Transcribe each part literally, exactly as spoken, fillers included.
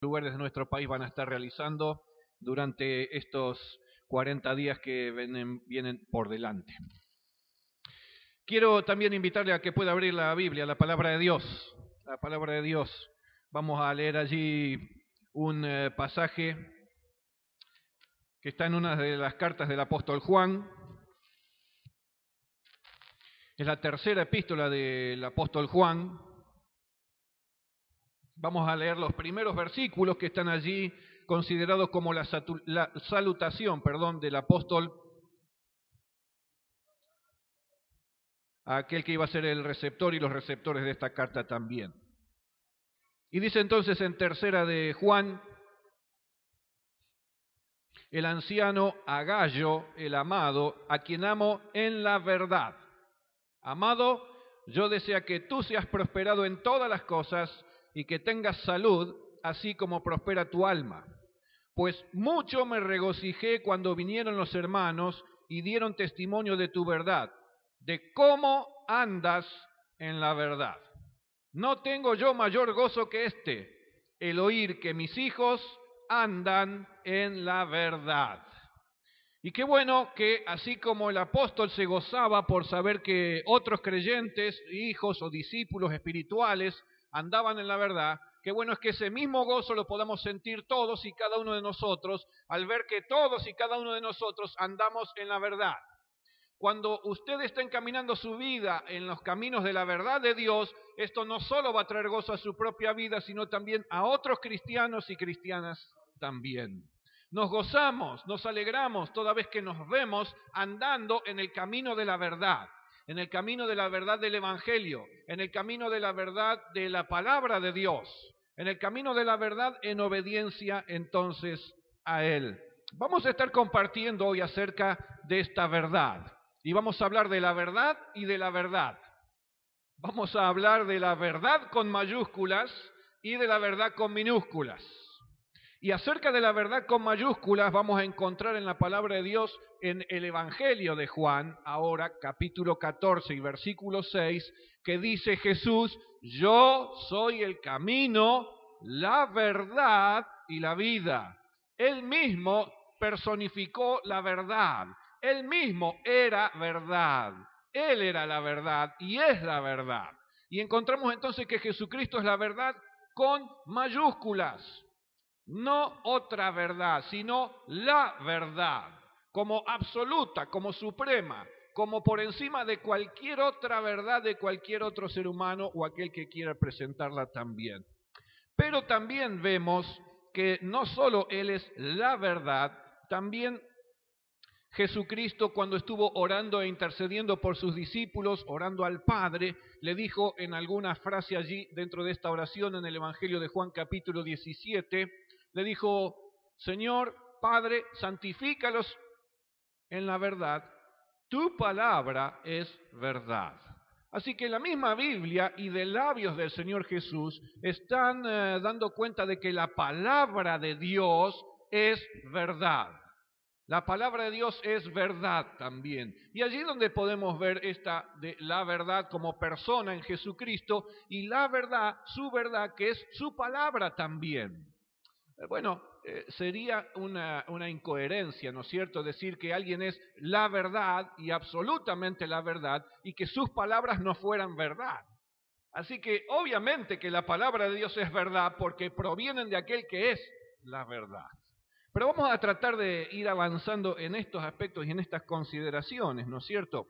lugares de nuestro país van a estar realizando durante estos cuarenta días que vienen, vienen por delante. Quiero también invitarle a que pueda abrir la Biblia, la palabra de Dios. La palabra de Dios. Vamos a leer allí un eh, pasaje que está en una de las cartas del apóstol Juan. Es la tercera epístola del apóstol Juan. Vamos a leer los primeros versículos que están allí considerados como la, la salutación, perdón, del apóstol a aquel que iba a ser el receptor y los receptores de esta carta también. Y dice entonces en tercera de Juan, el anciano Agallo, el amado, a quien amo en la verdad. Amado, yo deseo que tú seas prosperado en todas las cosas y que tengas salud, así como prospera tu alma. Pues mucho me regocijé cuando vinieron los hermanos y dieron testimonio de tu verdad, de cómo andas en la verdad. No tengo yo mayor gozo que este, el oír que mis hijos andan en la verdad. Y qué bueno que así como el apóstol se gozaba por saber que otros creyentes, hijos o discípulos espirituales andaban en la verdad, qué bueno es que ese mismo gozo lo podamos sentir todos y cada uno de nosotros al ver que todos y cada uno de nosotros andamos en la verdad. Cuando usted está encaminando su vida en los caminos de la verdad de Dios, esto no solo va a traer gozo a su propia vida, sino también a otros cristianos y cristianas también. Nos gozamos, nos alegramos toda vez que nos vemos andando en el camino de la verdad, en el camino de la verdad del Evangelio, en el camino de la verdad de la palabra de Dios, en el camino de la verdad en obediencia entonces a Él. Vamos a estar compartiendo hoy acerca de esta verdad y vamos a hablar de la verdad y de la verdad. Vamos a hablar de la verdad con mayúsculas y de la verdad con minúsculas. Y acerca de la verdad con mayúsculas vamos a encontrar en la palabra de Dios en el Evangelio de Juan, ahora capítulo catorce y versículo seis, que dice Jesús, yo soy el camino, la verdad y la vida. Él mismo personificó la verdad, él mismo era verdad, él era la verdad y es la verdad. Y encontramos entonces que Jesucristo es la verdad con mayúsculas. No otra verdad, sino la verdad, como absoluta, como suprema, como por encima de cualquier otra verdad de cualquier otro ser humano o aquel que quiera presentarla también. Pero también vemos que no solo Él es la verdad, también Jesucristo cuando estuvo orando e intercediendo por sus discípulos, orando al Padre, le dijo en alguna frase allí dentro de esta oración en el Evangelio de Juan capítulo diecisiete, le dijo, Señor, Padre, santifícalos en la verdad, tu palabra es verdad. Así que la misma Biblia y de labios del Señor Jesús están eh, dando cuenta de que la palabra de Dios es verdad. La palabra de Dios es verdad también. Y allí donde podemos ver esta de la verdad como persona en Jesucristo y la verdad, su verdad, que es su palabra también. Bueno, eh, sería una, una incoherencia, ¿no es cierto?, decir que alguien es la verdad y absolutamente la verdad y que sus palabras no fueran verdad. Así que obviamente que la palabra de Dios es verdad porque provienen de aquel que es la verdad. Pero vamos a tratar de ir avanzando en estos aspectos y en estas consideraciones, ¿no es cierto?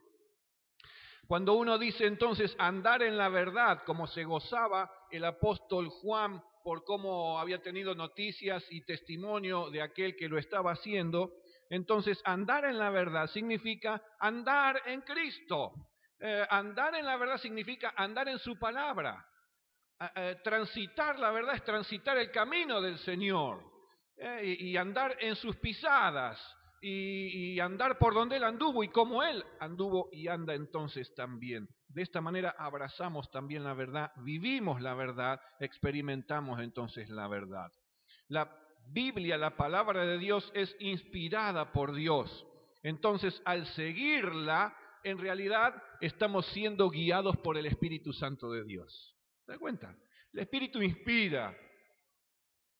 Cuando uno dice entonces andar en la verdad, como se gozaba el apóstol Juan por cómo había tenido noticias y testimonio de aquel que lo estaba haciendo, entonces andar en la verdad significa andar en Cristo. Eh, andar en la verdad significa andar en su palabra. Eh, eh, transitar la verdad es transitar el camino del Señor. Eh, y, y andar en sus pisadas, y, y andar por donde Él anduvo, y como Él anduvo y anda entonces también. De esta manera abrazamos también la verdad, vivimos la verdad, experimentamos entonces la verdad. La Biblia, la palabra de Dios, es inspirada por Dios. Entonces, al seguirla, en realidad estamos siendo guiados por el Espíritu Santo de Dios. ¿Se da cuenta? El Espíritu inspira.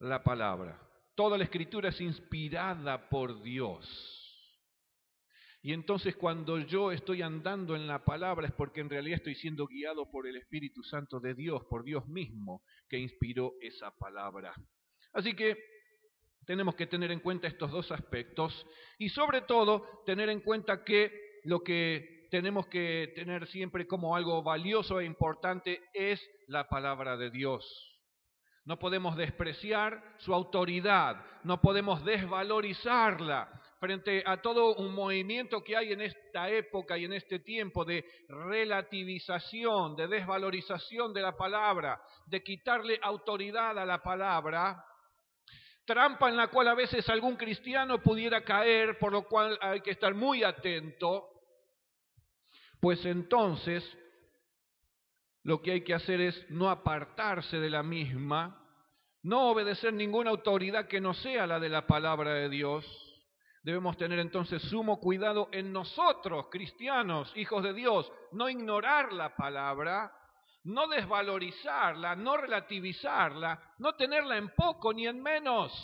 la palabra. Toda la Escritura es inspirada por Dios. Y entonces cuando yo estoy andando en la palabra es porque en realidad estoy siendo guiado por el Espíritu Santo de Dios, por Dios mismo que inspiró esa palabra. Así que tenemos que tener en cuenta estos dos aspectos y sobre todo tener en cuenta que lo que tenemos que tener siempre como algo valioso e importante es la palabra de Dios. No podemos despreciar su autoridad, no podemos desvalorizarla frente a todo un movimiento que hay en esta época y en este tiempo de relativización, de desvalorización de la palabra, de quitarle autoridad a la palabra, trampa en la cual a veces algún cristiano pudiera caer, por lo cual hay que estar muy atento, pues entonces lo que hay que hacer es no apartarse de la misma, no obedecer ninguna autoridad que no sea la de la palabra de Dios. Debemos tener entonces sumo cuidado en nosotros, cristianos, hijos de Dios, no ignorar la palabra, no desvalorizarla, no relativizarla, no tenerla en poco ni en menos.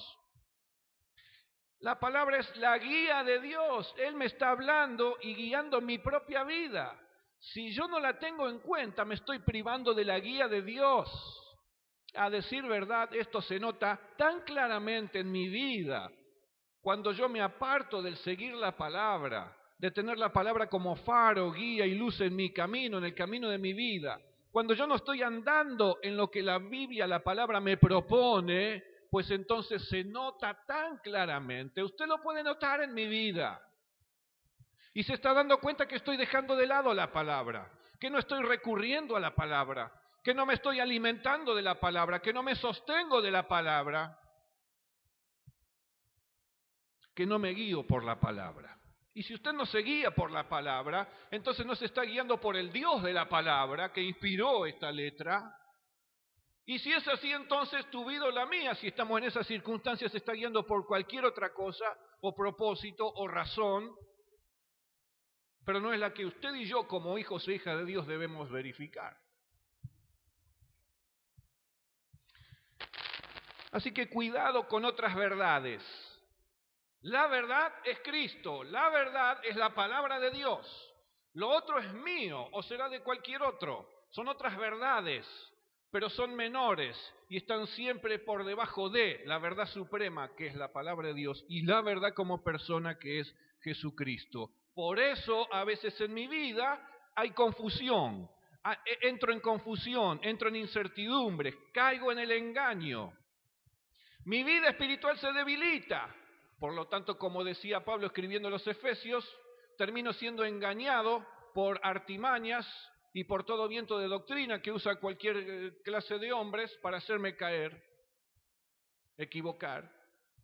La palabra es la guía de Dios. Él me está hablando y guiando mi propia vida. Si yo no la tengo en cuenta, me estoy privando de la guía de Dios. A decir verdad, esto se nota tan claramente en mi vida, cuando yo me aparto del seguir la palabra, de tener la palabra como faro, guía y luz en mi camino, en el camino de mi vida. Cuando yo no estoy andando en lo que la Biblia, la palabra me propone, pues entonces se nota tan claramente. Usted lo puede notar en mi vida. Y se está dando cuenta que estoy dejando de lado la palabra, que no estoy recurriendo a la palabra, que no me estoy alimentando de la palabra, que no me sostengo de la palabra, que no me guío por la palabra. Y si usted no se guía por la palabra, entonces no se está guiando por el Dios de la palabra que inspiró esta letra. Y si es así, entonces tu vida o la mía, si estamos en esas circunstancias, se está guiando por cualquier otra cosa, o propósito, o razón, pero no es la que usted y yo, como hijos e hijas de Dios, debemos verificar. Así que cuidado con otras verdades. La verdad es Cristo, la verdad es la palabra de Dios. Lo otro es mío o será de cualquier otro. Son otras verdades, pero son menores y están siempre por debajo de la verdad suprema, que es la palabra de Dios, y la verdad como persona, que es Jesucristo. Por eso a veces en mi vida hay confusión, entro en confusión, entro en incertidumbre, caigo en el engaño. Mi vida espiritual se debilita. Por lo tanto, como decía Pablo escribiendo los Efesios, termino siendo engañado por artimañas y por todo viento de doctrina que usa cualquier clase de hombres para hacerme caer, equivocar.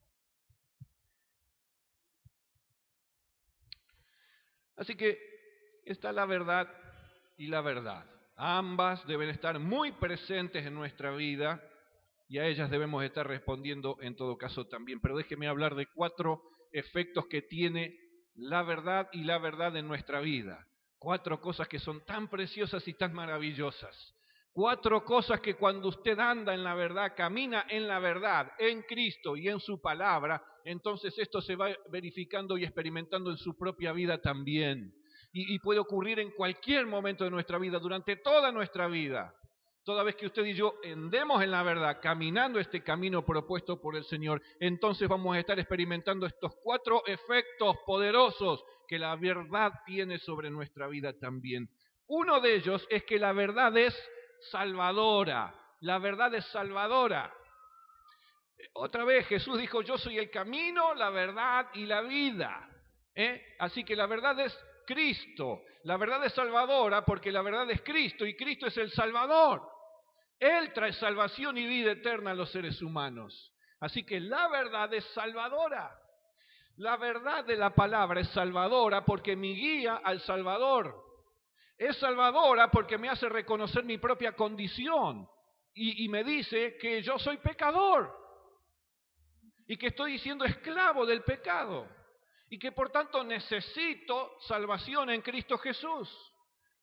Así que está la verdad y la verdad. Ambas deben estar muy presentes en nuestra vida y a ellas debemos estar respondiendo en todo caso también. Pero déjeme hablar de cuatro efectos que tiene la verdad y la verdad en nuestra vida. Cuatro cosas que son tan preciosas y tan maravillosas. Cuatro cosas que cuando usted anda en la verdad, camina en la verdad, en Cristo y en su palabra, entonces esto se va verificando y experimentando en su propia vida también. Y, y puede ocurrir en cualquier momento de nuestra vida, durante toda nuestra vida. Toda vez que usted y yo andemos en la verdad, caminando este camino propuesto por el Señor, entonces vamos a estar experimentando estos cuatro efectos poderosos que la verdad tiene sobre nuestra vida también. Uno de ellos es que la verdad es salvadora. La verdad es salvadora. Otra vez Jesús dijo, yo soy el camino, la verdad y la vida. ¿Eh? Así que la verdad es Cristo. La verdad es salvadora porque la verdad es Cristo y Cristo es el Salvador. Él trae salvación y vida eterna a los seres humanos. Así que la verdad es salvadora. La verdad de la palabra es salvadora porque me guía al Salvador. Es salvadora porque me hace reconocer mi propia condición y, y me dice que yo soy pecador y que estoy siendo esclavo del pecado y que por tanto necesito salvación en Cristo Jesús.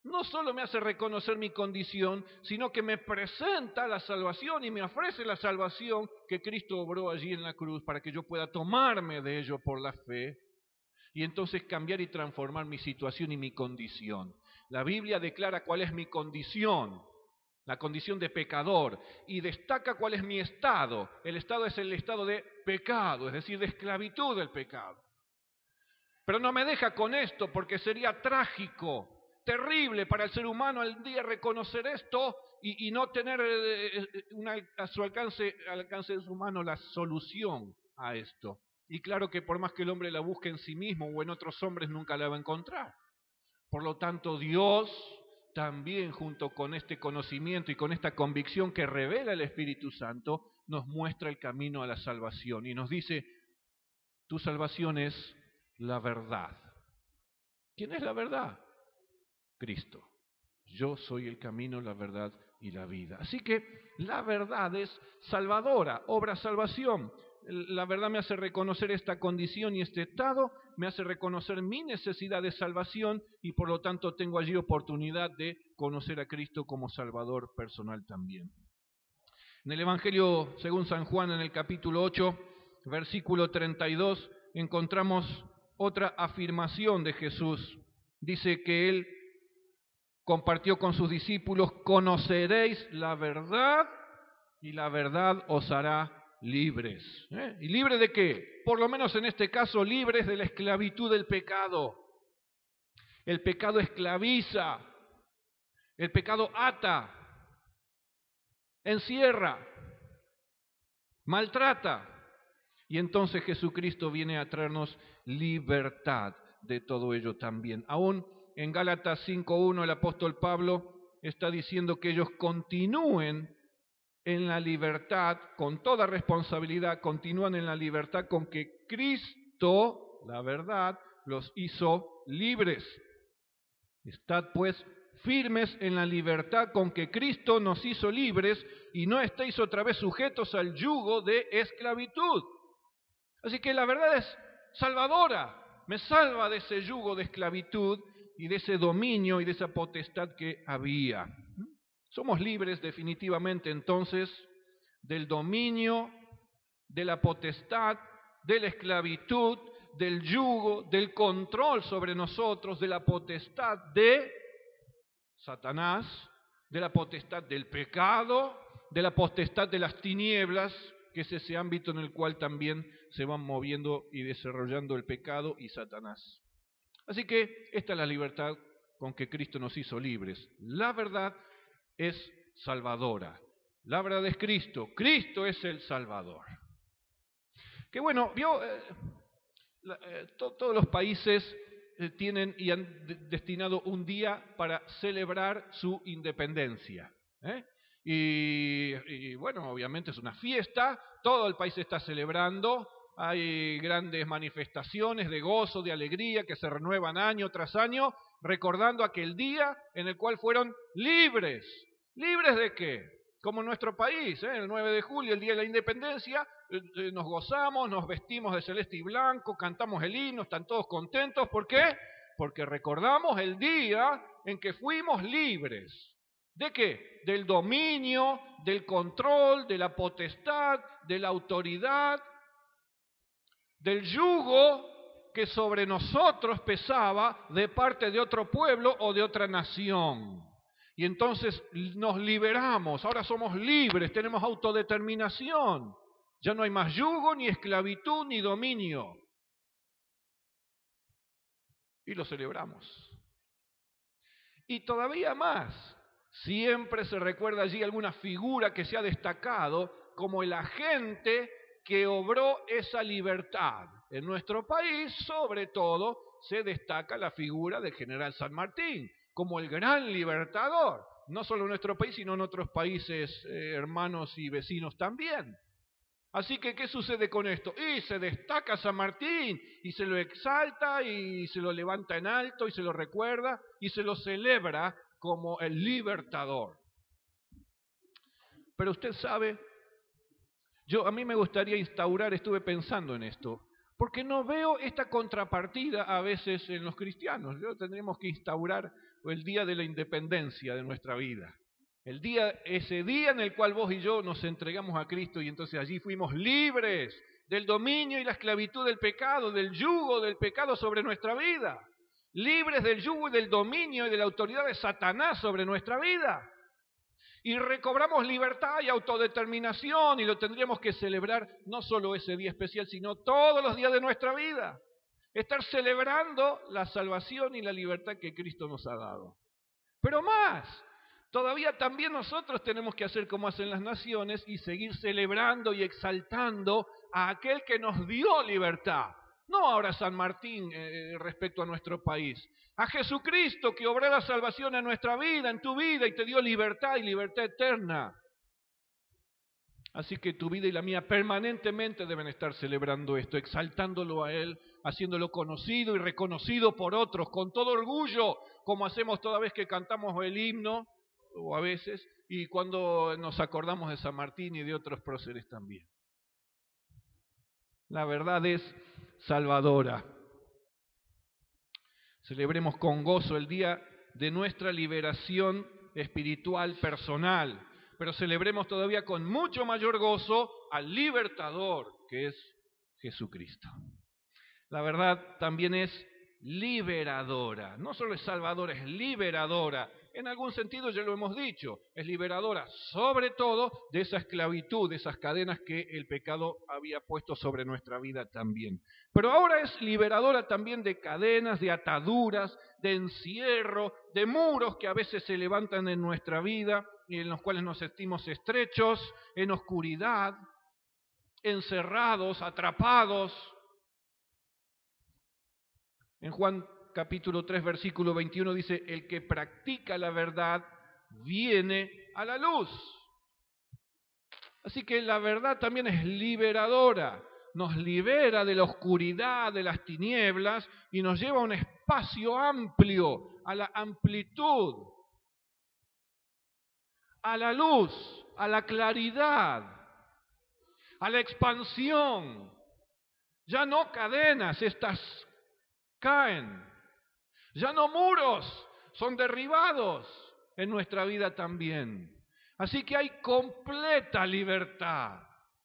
no solo me hace reconocer mi condición, sino que me presenta la salvación y me ofrece la salvación que Cristo obró allí en la cruz para que yo pueda tomarme de ello por la fe y entonces cambiar y transformar mi situación y mi condición. La Biblia declara cuál es mi condición, la condición de pecador, y destaca cuál es mi estado. El estado es el estado de pecado, es decir, de esclavitud del pecado. Pero no me deja con esto porque sería trágico, terrible para el ser humano al día reconocer esto y, y no tener eh, una, a su alcance, al alcance de su mano la solución a esto. Y claro que por más que el hombre la busque en sí mismo o en otros hombres, nunca la va a encontrar. Por lo tanto, Dios también, junto con este conocimiento y con esta convicción que revela el Espíritu Santo, nos muestra el camino a la salvación y nos dice, tu salvación es la verdad. ¿Quién es la verdad? Cristo. Yo soy el camino, la verdad y la vida. Así que la verdad es salvadora, obra salvación. La verdad me hace reconocer esta condición y este estado, me hace reconocer mi necesidad de salvación y por lo tanto tengo allí oportunidad de conocer a Cristo como Salvador personal también. En el Evangelio según San Juan, en el capítulo ocho, versículo treinta y dos, encontramos otra afirmación de Jesús. Dice que Él compartió con sus discípulos, conoceréis la verdad y la verdad os hará libres. ¿Eh? ¿Y libre de qué? Por lo menos en este caso, libres de la esclavitud del pecado. El pecado esclaviza, el pecado ata, encierra, maltrata. Y entonces Jesucristo viene a traernos libertad de todo ello también. Aún en Gálatas cinco uno el apóstol Pablo está diciendo que ellos continúen en la libertad, con toda responsabilidad, continúan en la libertad con que Cristo, la verdad, los hizo libres. Estad pues firmes en la libertad con que Cristo nos hizo libres y no estéis otra vez sujetos al yugo de esclavitud. Así que la verdad es salvadora, me salva de ese yugo de esclavitud y de ese dominio y de esa potestad que había. Somos libres definitivamente entonces del dominio, de la potestad, de la esclavitud, del yugo, del control sobre nosotros, de la potestad de Satanás, de la potestad del pecado, de la potestad de las tinieblas, que es ese ámbito en el cual también se van moviendo y desarrollando el pecado y Satanás. Así que esta es la libertad con que Cristo nos hizo libres. La verdad es salvadora. La verdad es Cristo. Cristo es el Salvador. Que bueno, vio, eh, la, eh, to, todos los países eh, tienen y han de, destinado un día para celebrar su independencia. ¿eh? Y, y bueno, obviamente es una fiesta, todo el país está celebrando, hay grandes manifestaciones de gozo, de alegría que se renuevan año tras año, recordando aquel día en el cual fueron libres. ¿Libres de qué? Como en nuestro país, ¿eh? el nueve de julio, el Día de la Independencia, eh, nos gozamos, nos vestimos de celeste y blanco, cantamos el himno, están todos contentos. ¿Por qué? Porque recordamos el día en que fuimos libres. ¿De qué? Del dominio, del control, de la potestad, de la autoridad, del yugo que sobre nosotros pesaba de parte de otro pueblo o de otra nación. Y entonces nos liberamos, ahora somos libres, tenemos autodeterminación. Ya no hay más yugo, ni esclavitud, ni dominio. Y lo celebramos. Y todavía más, siempre se recuerda allí alguna figura que se ha destacado como el agente que obró esa libertad. En nuestro país, sobre todo, se destaca la figura del general San Martín como el gran libertador, no solo en nuestro país, sino en otros países eh, hermanos y vecinos también. Así que, ¿qué sucede con esto? Y se destaca San Martín, y se lo exalta, y se lo levanta en alto, y se lo recuerda, y se lo celebra como el libertador. Pero usted sabe, yo a mí me gustaría instaurar, estuve pensando en esto, porque no veo esta contrapartida a veces en los cristianos. Luego tendremos que instaurar el día de la independencia de nuestra vida. El día, ese día en el cual vos y yo nos entregamos a Cristo y entonces allí fuimos libres del dominio y la esclavitud del pecado, del yugo del pecado sobre nuestra vida. Libres del yugo y del dominio y de la autoridad de Satanás sobre nuestra vida. Y recobramos libertad y autodeterminación y lo tendríamos que celebrar no solo ese día especial, sino todos los días de nuestra vida. Estar celebrando la salvación y la libertad que Cristo nos ha dado. Pero más, todavía también nosotros tenemos que hacer como hacen las naciones y seguir celebrando y exaltando a aquel que nos dio libertad. No ahora San Martín eh, respecto a nuestro país. A Jesucristo que obró la salvación en nuestra vida, en tu vida, y te dio libertad y libertad eterna. Así que tu vida y la mía permanentemente deben estar celebrando esto, exaltándolo a Él, haciéndolo conocido y reconocido por otros, con todo orgullo, como hacemos toda vez que cantamos el himno, o a veces, y cuando nos acordamos de San Martín y de otros próceres también. La verdad es salvadora. Celebremos con gozo el día de nuestra liberación espiritual personal, pero celebremos todavía con mucho mayor gozo al libertador, que es Jesucristo. La verdad también es liberadora, no solo es salvadora, es liberadora. En algún sentido ya lo hemos dicho, es liberadora sobre todo de esa esclavitud, de esas cadenas que el pecado había puesto sobre nuestra vida también. Pero ahora es liberadora también de cadenas, de ataduras, de encierro, de muros que a veces se levantan en nuestra vida y en los cuales nos sentimos estrechos, en oscuridad, encerrados, atrapados. En Juan capítulo tres, versículo veintiuno dice, el que practica la verdad viene a la luz. Así que la verdad también es liberadora, nos libera de la oscuridad, de las tinieblas y nos lleva a un espacio amplio, a la amplitud, a la luz, a la claridad, a la expansión. Ya no cadenas, estas caen. Ya no muros, son derribados en nuestra vida también. Así que hay completa libertad.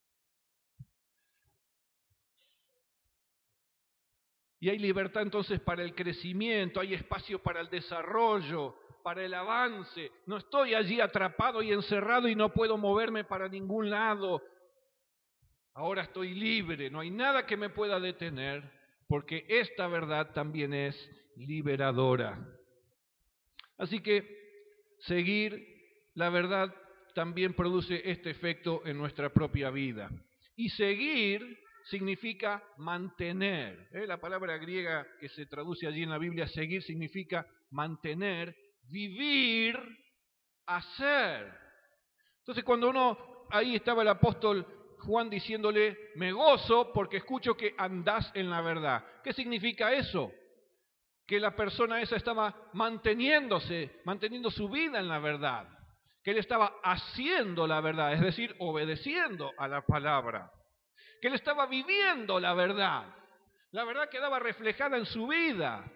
Y hay libertad entonces para el crecimiento, hay espacio para el desarrollo, para el avance. No estoy allí atrapado y encerrado y no puedo moverme para ningún lado. Ahora estoy libre, no hay nada que me pueda detener, porque esta verdad también es liberadora. Así que seguir la verdad también produce este efecto en nuestra propia vida. Y seguir significa mantener. ¿eh? La palabra griega que se traduce allí en la Biblia, seguir, significa mantener, vivir, hacer. Entonces cuando uno, ahí estaba el apóstol Juan diciéndole, me gozo porque escucho que andás en la verdad. ¿Qué significa eso? Que la persona esa estaba manteniéndose, manteniendo su vida en la verdad. Que él estaba haciendo la verdad, es decir, obedeciendo a la palabra. Que él estaba viviendo la verdad. La verdad quedaba reflejada en su vida.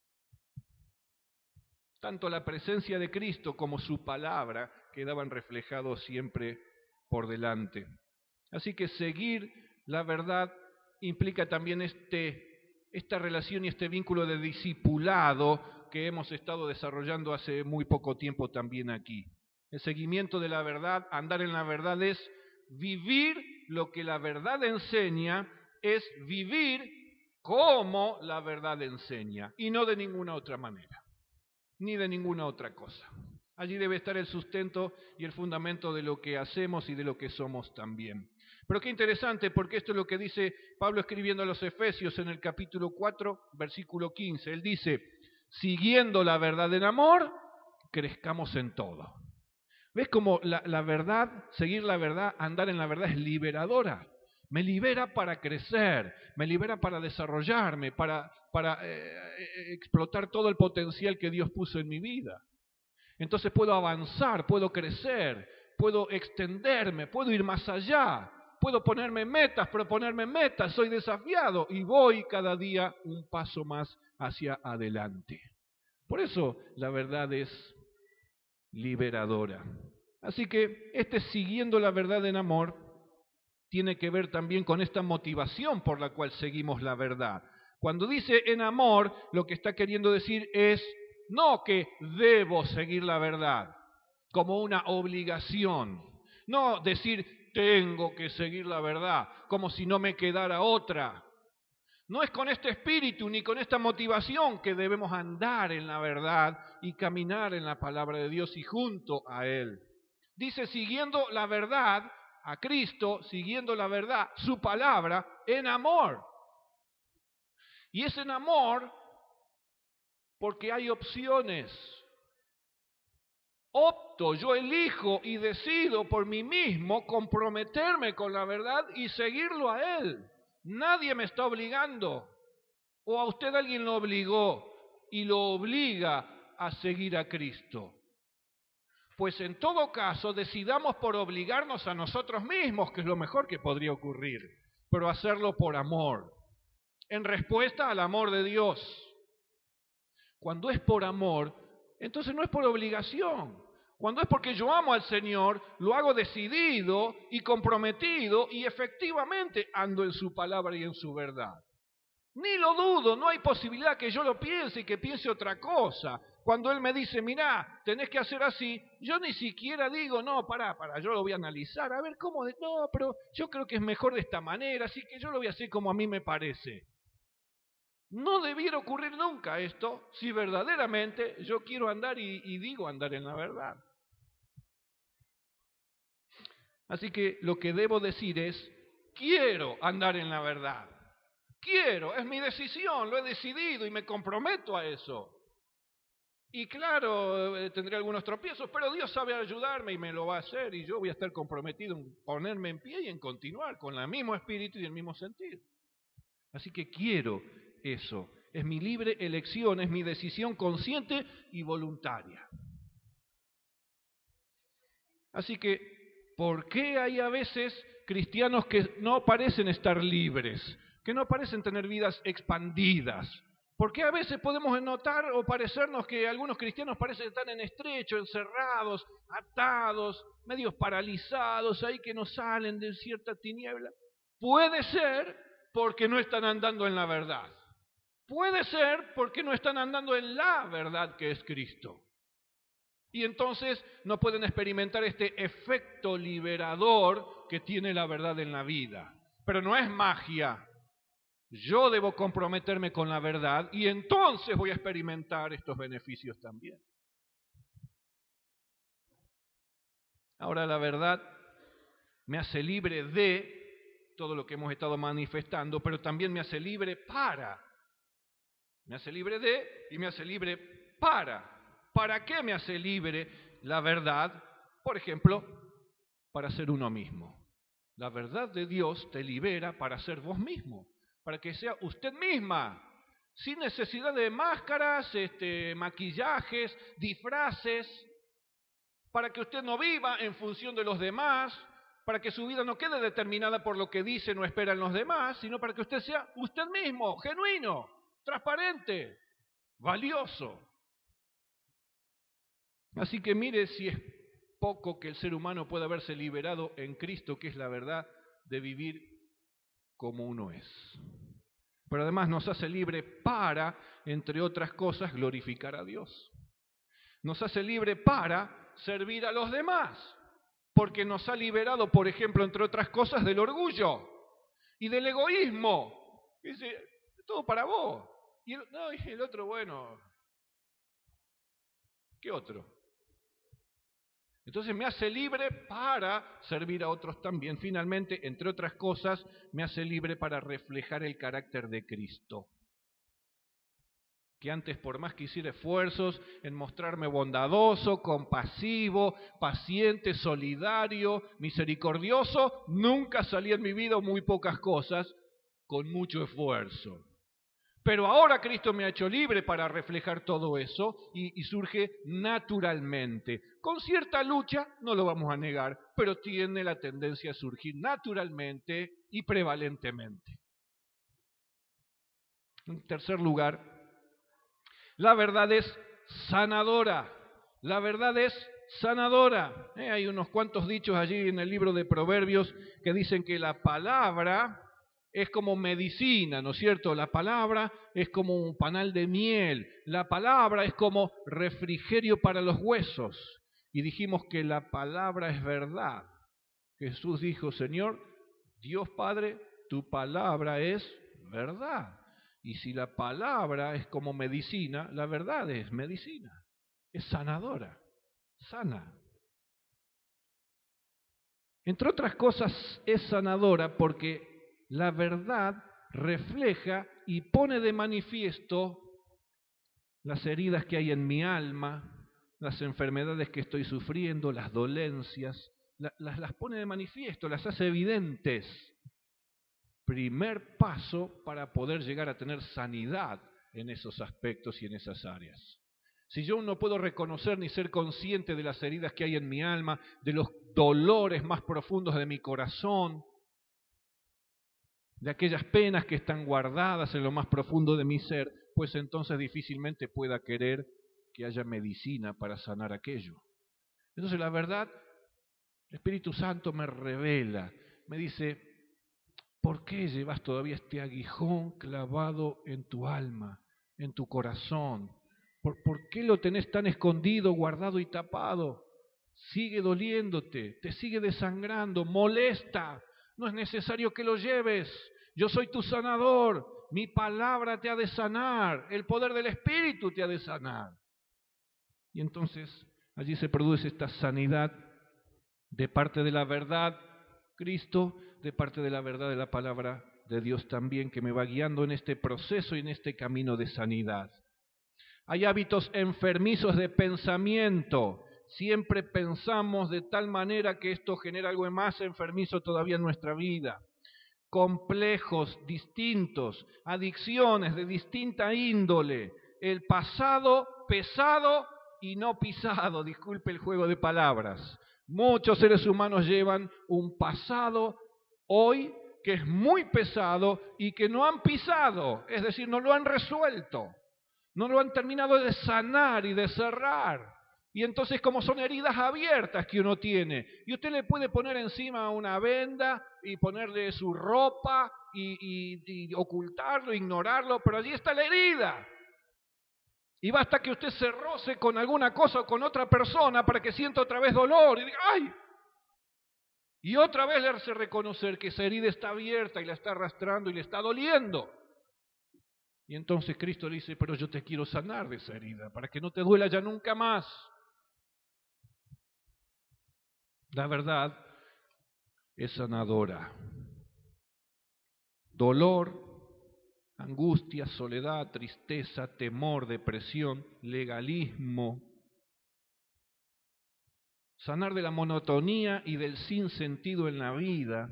Tanto la presencia de Cristo como su palabra quedaban reflejados siempre por delante. Así que seguir la verdad implica también este, esta relación y este vínculo de discipulado que hemos estado desarrollando hace muy poco tiempo también aquí. El seguimiento de la verdad, andar en la verdad, es vivir lo que la verdad enseña, es vivir como la verdad enseña y no de ninguna otra manera, ni de ninguna otra cosa. Allí debe estar el sustento y el fundamento de lo que hacemos y de lo que somos también. Pero qué interesante, porque esto es lo que dice Pablo escribiendo a los Efesios en el capítulo cuatro, versículo quince. Él dice, siguiendo la verdad en amor, crezcamos en todo. ¿Ves cómo la, la verdad, seguir la verdad, andar en la verdad es liberadora? Me libera para crecer, me libera para desarrollarme, para, para eh, explotar todo el potencial que Dios puso en mi vida. Entonces puedo avanzar, puedo crecer, puedo extenderme, puedo ir más allá, puedo ponerme metas, proponerme metas, soy desafiado y voy cada día un paso más hacia adelante. Por eso la verdad es liberadora. Así que este siguiendo la verdad en amor tiene que ver también con esta motivación por la cual seguimos la verdad. Cuando dice en amor, lo que está queriendo decir es no que debo seguir la verdad como una obligación, no decir tengo que seguir la verdad como si no me quedara otra. No es con este espíritu ni con esta motivación que debemos andar en la verdad y caminar en la palabra de Dios y junto a Él. Dice siguiendo la verdad a Cristo, siguiendo la verdad, su palabra, en amor. Y es en amor porque hay opciones. Opto, yo elijo y decido por mí mismo comprometerme con la verdad y seguirlo a Él. Nadie me está obligando. O a usted alguien lo obligó y lo obliga a seguir a Cristo. Pues en todo caso decidamos por obligarnos a nosotros mismos, que es lo mejor que podría ocurrir, pero hacerlo por amor, en respuesta al amor de Dios. Cuando es por amor, entonces no es por obligación. Cuando es porque yo amo al Señor, lo hago decidido y comprometido y efectivamente ando en su palabra y en su verdad. Ni lo dudo, no hay posibilidad que yo lo piense y que piense otra cosa. Cuando Él me dice, mirá, tenés que hacer así, yo ni siquiera digo, no, pará, pará, yo lo voy a analizar, a ver cómo, de... no, pero yo creo que es mejor de esta manera, así que yo lo voy a hacer como a mí me parece. No debiera ocurrir nunca esto si verdaderamente yo quiero andar y, y digo andar en la verdad. Así que lo que debo decir es, quiero andar en la verdad. Quiero, es mi decisión, lo he decidido y me comprometo a eso. Y claro, eh, tendré algunos tropiezos, pero Dios sabe ayudarme y me lo va a hacer y yo voy a estar comprometido en ponerme en pie y en continuar con el mismo espíritu y el mismo sentir. Así que quiero eso, es mi libre elección, es mi decisión consciente y voluntaria. Así que, ¿por qué hay a veces cristianos que no parecen estar libres, que no parecen tener vidas expandidas? ¿Por qué a veces podemos notar o parecernos que algunos cristianos parecen estar en estrecho, encerrados, atados, medios paralizados, ahí que no salen de cierta tiniebla? Puede ser porque no están andando en la verdad. Puede ser porque no están andando en la verdad que es Cristo. Y entonces no pueden experimentar este efecto liberador que tiene la verdad en la vida. Pero no es magia. Yo debo comprometerme con la verdad y entonces voy a experimentar estos beneficios también. Ahora la verdad me hace libre de todo lo que hemos estado manifestando, pero también me hace libre para. Me hace libre de y me hace libre para. ¿Para qué me hace libre la verdad? Por ejemplo, para ser uno mismo. La verdad de Dios te libera para ser vos mismo, para que sea usted misma, sin necesidad de máscaras, este, maquillajes, disfraces, para que usted no viva en función de los demás, para que su vida no quede determinada por lo que dicen o esperan los demás, sino para que usted sea usted mismo, genuino, transparente, valioso. Así que mire si es poco que el ser humano pueda haberse liberado en Cristo, que es la verdad de vivir como uno es. Pero además nos hace libre para, entre otras cosas, glorificar a Dios. Nos hace libre para servir a los demás, porque nos ha liberado, por ejemplo, entre otras cosas, del orgullo y del egoísmo. Dice, todo para vos. Y el, no, y el otro, bueno, ¿qué otro? Entonces me hace libre para servir a otros también. Finalmente, entre otras cosas, me hace libre para reflejar el carácter de Cristo. Que antes, por más que hiciera esfuerzos en mostrarme bondadoso, compasivo, paciente, solidario, misericordioso, nunca salía en mi vida, o muy pocas cosas, con mucho esfuerzo. Pero ahora Cristo me ha hecho libre para reflejar todo eso y, y surge naturalmente. Con cierta lucha, no lo vamos a negar, pero tiene la tendencia a surgir naturalmente y prevalentemente. En tercer lugar, la verdad es sanadora. La verdad es sanadora. Eh, hay unos cuantos dichos allí en el libro de Proverbios que dicen que la palabra es como medicina, ¿no es cierto? La palabra es como un panal de miel. La palabra es como refrigerio para los huesos. Y dijimos que la palabra es verdad. Jesús dijo, Señor, Dios Padre, tu palabra es verdad. Y si la palabra es como medicina, la verdad es medicina. Es sanadora, sana. Entre otras cosas, es sanadora porque la verdad refleja y pone de manifiesto las heridas que hay en mi alma, las enfermedades que estoy sufriendo, las dolencias, las, las, las pone de manifiesto, las hace evidentes. Primer paso para poder llegar a tener sanidad en esos aspectos y en esas áreas. Si yo no puedo reconocer ni ser consciente de las heridas que hay en mi alma, de los dolores más profundos de mi corazón, de aquellas penas que están guardadas en lo más profundo de mi ser, pues entonces difícilmente pueda querer que haya medicina para sanar aquello. Entonces la verdad, el Espíritu Santo me revela, me dice, ¿por qué llevas todavía este aguijón clavado en tu alma, en tu corazón? ¿Por, ¿Por qué lo tenés tan escondido, guardado y tapado? Sigue doliéndote, te sigue desangrando, molesta. No es necesario que lo lleves. Yo soy tu sanador. Mi palabra te ha de sanar. El poder del Espíritu te ha de sanar. Y entonces allí se produce esta sanidad de parte de la verdad, Cristo, de parte de la verdad de la palabra de Dios también, que me va guiando en este proceso y en este camino de sanidad. Hay hábitos enfermizos de pensamiento. Siempre pensamos de tal manera que esto genera algo más enfermizo todavía en nuestra vida. Complejos distintos, adicciones de distinta índole, el pasado pesado y no pisado, disculpe el juego de palabras. Muchos seres humanos llevan un pasado hoy que es muy pesado y que no han pisado, es decir, no lo han resuelto, no lo han terminado de sanar y de cerrar. Y entonces, como son heridas abiertas que uno tiene, y usted le puede poner encima una venda y ponerle su ropa y, y, y ocultarlo, ignorarlo, pero allí está la herida. Y basta que usted se roce con alguna cosa o con otra persona para que sienta otra vez dolor y diga, ¡ay! Y otra vez le hace reconocer que esa herida está abierta y la está arrastrando y le está doliendo. Y entonces Cristo le dice, pero yo te quiero sanar de esa herida, para que no te duela ya nunca más. La verdad es sanadora. Dolor, angustia, soledad, tristeza, temor, depresión, legalismo. Sanar de la monotonía y del sinsentido en la vida.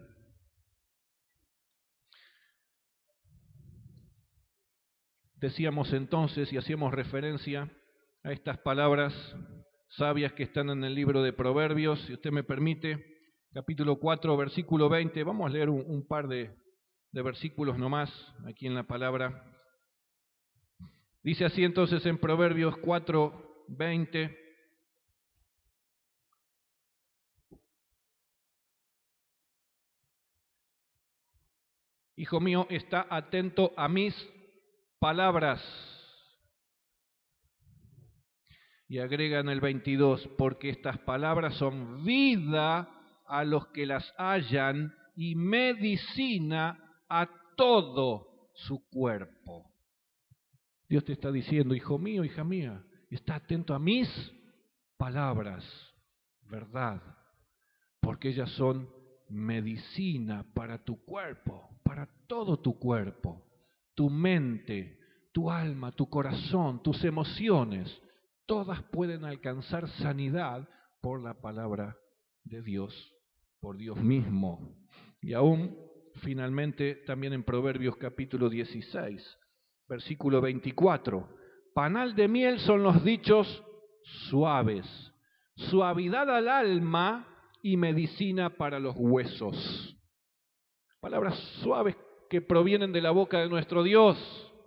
Decíamos entonces y hacíamos referencia a estas palabras sabias que están en el libro de Proverbios, si usted me permite, capítulo cuatro, versículo veinte. Vamos a leer un, un par de, de versículos nomás aquí en la palabra. Dice así entonces en Proverbios cuatro, veinte. Hijo mío, está atento a mis palabras. Y agrega en el veintidós, porque estas palabras son vida a los que las hallan y medicina a todo su cuerpo. Dios te está diciendo, hijo mío, hija mía, está atento a mis palabras, verdad, porque ellas son medicina para tu cuerpo, para todo tu cuerpo, tu mente, tu alma, tu corazón, tus emociones. Todas pueden alcanzar sanidad por la palabra de Dios, por Dios mismo. Y aún, finalmente, también en Proverbios capítulo dieciséis, Versículo veinticuatro. Panal de miel son los dichos suaves, suavidad al alma y medicina para los huesos. Palabras suaves que provienen de la boca de nuestro Dios.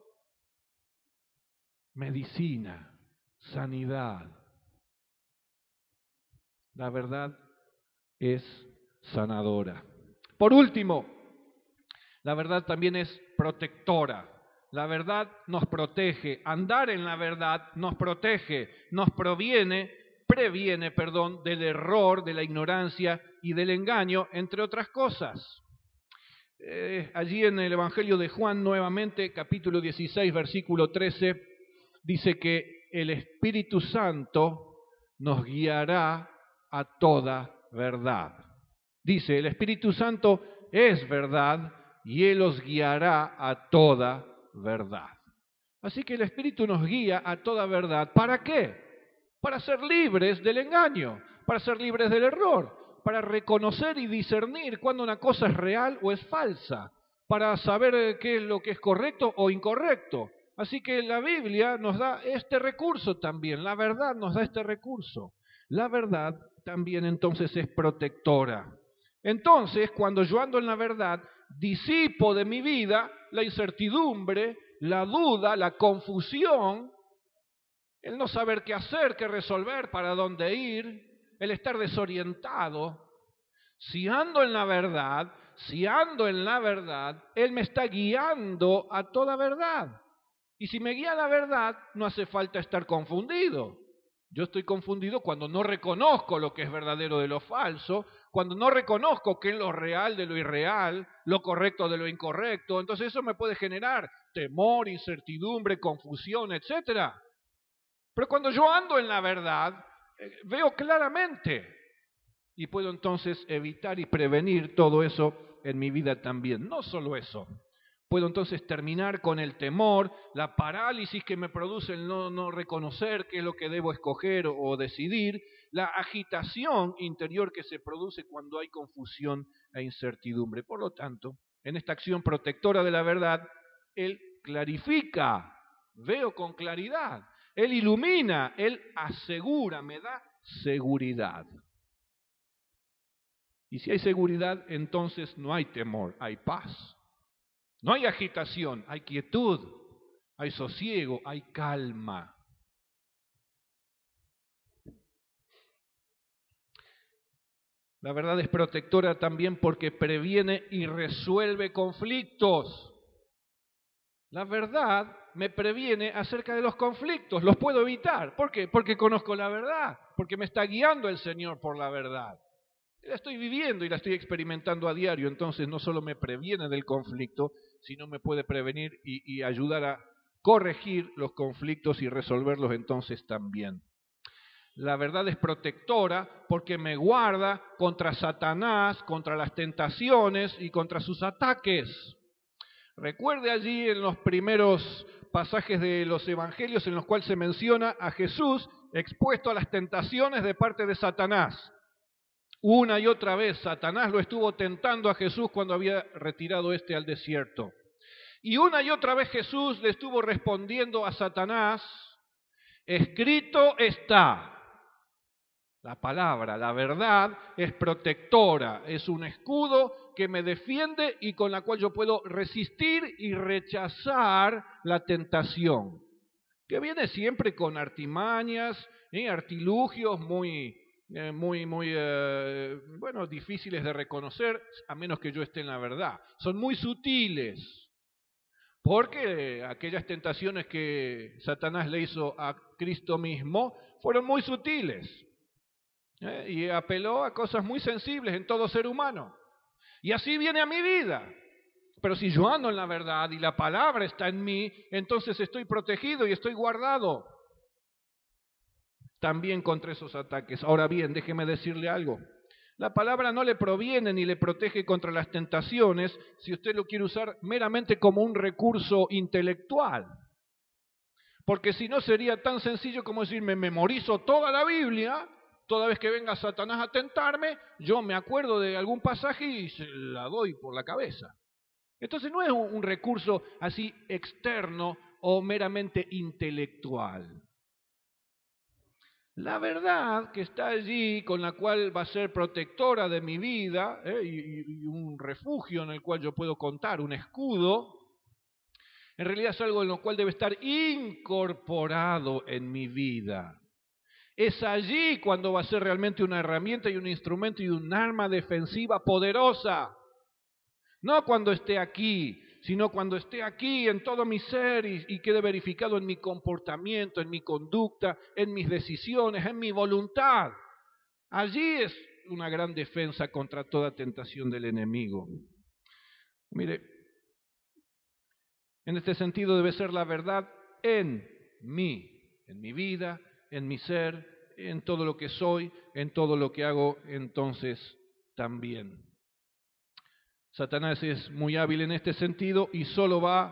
Medicina, sanidad. La verdad es sanadora. Por último, la verdad también es protectora. La verdad nos protege. Andar en la verdad nos protege, nos proviene, previene, perdón, del error, de la ignorancia y del engaño, entre otras cosas. Eh, allí en el Evangelio de Juan, nuevamente, capítulo dieciséis, versículo trece, dice que el Espíritu Santo nos guiará a toda verdad. Dice, el Espíritu Santo es verdad y Él os guiará a toda verdad. Así que el Espíritu nos guía a toda verdad. ¿Para qué? Para ser libres del engaño, para ser libres del error, para reconocer y discernir cuando una cosa es real o es falsa, para saber qué es lo que es correcto o incorrecto. Así que la Biblia nos da este recurso también, la verdad nos da este recurso. La verdad también entonces es protectora. Entonces, cuando yo ando en la verdad, disipo de mi vida la incertidumbre, la duda, la confusión, el no saber qué hacer, qué resolver, para dónde ir, el estar desorientado. Si ando en la verdad, si ando en la verdad, Él me está guiando a toda verdad. Y si me guía a la verdad, no hace falta estar confundido. Yo estoy confundido cuando no reconozco lo que es verdadero de lo falso, cuando no reconozco qué es lo real de lo irreal, lo correcto de lo incorrecto. Entonces eso me puede generar temor, incertidumbre, confusión, etcétera. Pero cuando yo ando en la verdad, eh, veo claramente y puedo entonces evitar y prevenir todo eso en mi vida también. No solo eso. Puedo entonces terminar con el temor, la parálisis que me produce el no, no reconocer qué es lo que debo escoger o, o decidir, la agitación interior que se produce cuando hay confusión e incertidumbre. Por lo tanto, en esta acción protectora de la verdad, Él clarifica, veo con claridad, Él ilumina, Él asegura, me da seguridad. Y si hay seguridad, entonces no hay temor, hay paz. No hay agitación, hay quietud, hay sosiego, hay calma. La verdad es protectora también porque previene y resuelve conflictos. La verdad me previene acerca de los conflictos, los puedo evitar. ¿Por qué? Porque conozco la verdad, porque me está guiando el Señor por la verdad. La estoy viviendo y la estoy experimentando a diario, entonces no solo me previene del conflicto, sino me puede prevenir y, y ayudar a corregir los conflictos y resolverlos entonces también. La verdad es protectora porque me guarda contra Satanás, contra las tentaciones y contra sus ataques. Recuerde allí en los primeros pasajes de los evangelios en los cuales se menciona a Jesús expuesto a las tentaciones de parte de Satanás. Una y otra vez Satanás lo estuvo tentando a Jesús cuando había retirado éste al desierto. Y una y otra vez Jesús le estuvo respondiendo a Satanás, escrito está. La palabra, la verdad, es protectora, es un escudo que me defiende y con la cual yo puedo resistir y rechazar la tentación, que viene siempre con artimañas y artilugios muy... Eh, muy, muy, eh, bueno, difíciles de reconocer, a menos que yo esté en la verdad. Son muy sutiles, porque aquellas tentaciones que Satanás le hizo a Cristo mismo fueron muy sutiles, ¿eh? Y apeló a cosas muy sensibles en todo ser humano. Y así viene a mi vida. Pero si yo ando en la verdad y la palabra está en mí, entonces estoy protegido y estoy guardado también contra esos ataques. Ahora bien, déjeme decirle algo. La palabra no le proviene ni le protege contra las tentaciones si usted lo quiere usar meramente como un recurso intelectual. Porque si no sería tan sencillo como decir, me memorizo toda la Biblia, toda vez que venga Satanás a tentarme, yo me acuerdo de algún pasaje y se la doy por la cabeza. Entonces no es un recurso así externo o meramente intelectual. La verdad que está allí, con la cual va a ser protectora de mi vida, ¿eh? y, y un refugio en el cual yo puedo contar, un escudo, en realidad es algo en lo cual debe estar incorporado en mi vida. Es allí cuando va a ser realmente una herramienta y un instrumento y un arma defensiva poderosa. No cuando esté aquí, sino cuando esté aquí en todo mi ser y, y quede verificado en mi comportamiento, en mi conducta, en mis decisiones, en mi voluntad. Allí es una gran defensa contra toda tentación del enemigo. Mire, en este sentido debe ser la verdad en mí, en mi vida, en mi ser, en todo lo que soy, en todo lo que hago, entonces también. Satanás es muy hábil en este sentido y solo va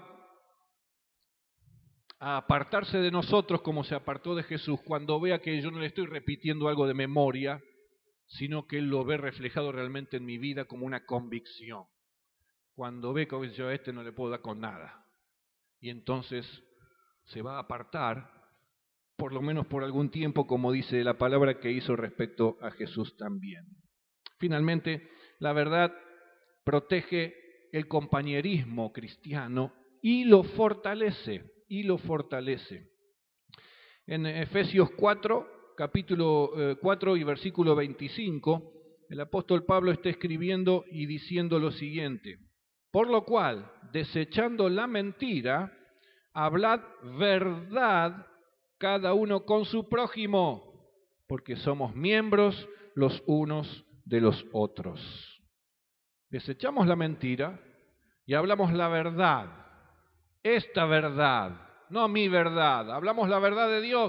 a apartarse de nosotros como se apartó de Jesús cuando vea que yo no le estoy repitiendo algo de memoria, sino que él lo ve reflejado realmente en mi vida como una convicción. Cuando ve que yo a este no le puedo dar con nada. Y entonces se va a apartar, por lo menos por algún tiempo, como dice la palabra que hizo respecto a Jesús también. Finalmente, la verdad protege el compañerismo cristiano y lo fortalece, y lo fortalece. En Efesios cuatro, capítulo cuatro y versículo veinticinco, el apóstol Pablo está escribiendo y diciendo lo siguiente: por lo cual, desechando la mentira, hablad verdad cada uno con su prójimo, porque somos miembros los unos de los otros. Desechamos la mentira y hablamos la verdad, esta verdad, no mi verdad, hablamos la verdad de Dios,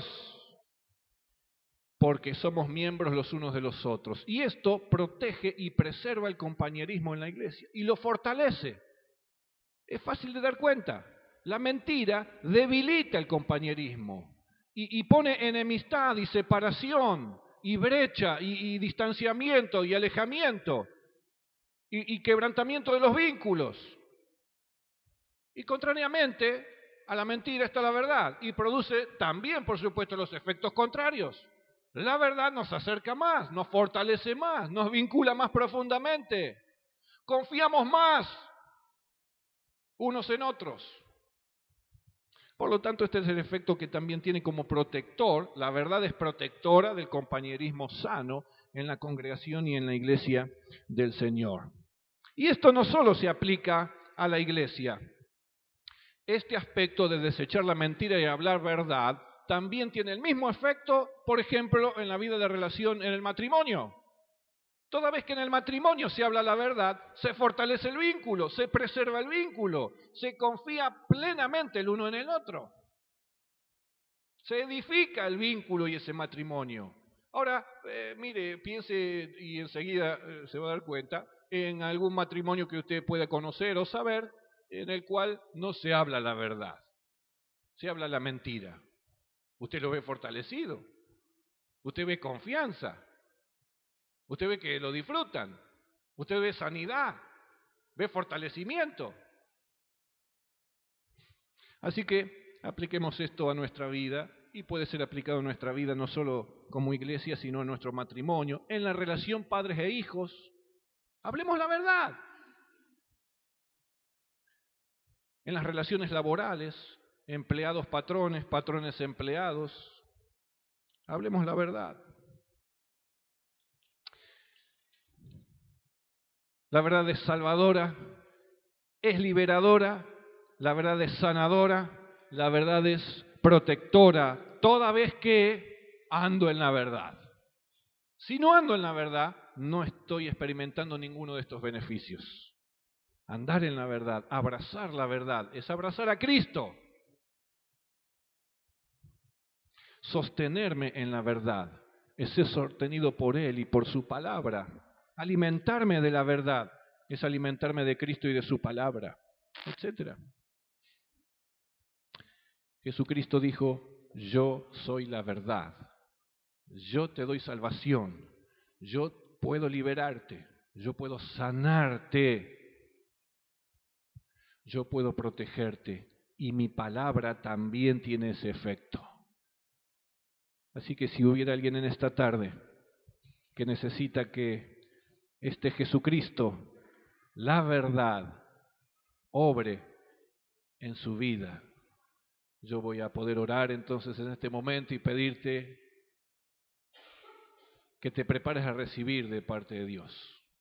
porque somos miembros los unos de los otros. Y esto protege y preserva el compañerismo en la iglesia y lo fortalece. Es fácil de dar cuenta. La mentira debilita el compañerismo y, y pone enemistad y separación y brecha y, y distanciamiento y alejamiento. Y, y quebrantamiento de los vínculos. Y contrariamente a la mentira está la verdad y produce también, por supuesto, los efectos contrarios. La verdad nos acerca más, nos fortalece más, nos vincula más profundamente. Confiamos más unos en otros. Por lo tanto, este es el efecto que también tiene como protector. La verdad es protectora del compañerismo sano en la congregación y en la iglesia del Señor. Y esto no solo se aplica a la iglesia. Este aspecto de desechar la mentira y hablar verdad también tiene el mismo efecto, por ejemplo, en la vida de relación en el matrimonio. Toda vez que en el matrimonio se habla la verdad, se fortalece el vínculo, se preserva el vínculo, se confía plenamente el uno en el otro. Se edifica el vínculo y ese matrimonio. Ahora, eh, mire, piense y enseguida eh, se va a dar cuenta en algún matrimonio que usted pueda conocer o saber, en el cual no se habla la verdad, se habla la mentira. Usted lo ve fortalecido, usted ve confianza, usted ve que lo disfrutan, usted ve sanidad, ve fortalecimiento. Así que apliquemos esto a nuestra vida y puede ser aplicado a nuestra vida no solo como iglesia, sino en nuestro matrimonio, en la relación padres e hijos. Hablemos la verdad. En las relaciones laborales, empleados patrones, patrones empleados, hablemos la verdad. La verdad es salvadora, es liberadora, la verdad es sanadora, la verdad es protectora, toda vez que ando en la verdad. Si no ando en la verdad, no estoy experimentando ninguno de estos beneficios. Andar en la verdad, abrazar la verdad, es abrazar a Cristo. Sostenerme en la verdad, es ser sostenido por Él y por su palabra. Alimentarme de la verdad, es alimentarme de Cristo y de su palabra, etcétera. Jesucristo dijo: yo soy la verdad, yo te doy salvación, yo puedo liberarte, yo puedo sanarte, yo puedo protegerte, y mi palabra también tiene ese efecto. Así que si hubiera alguien en esta tarde que necesita que este Jesucristo, la verdad, obre en su vida, yo voy a poder orar entonces en este momento y pedirte que te prepares a recibir de parte de Dios.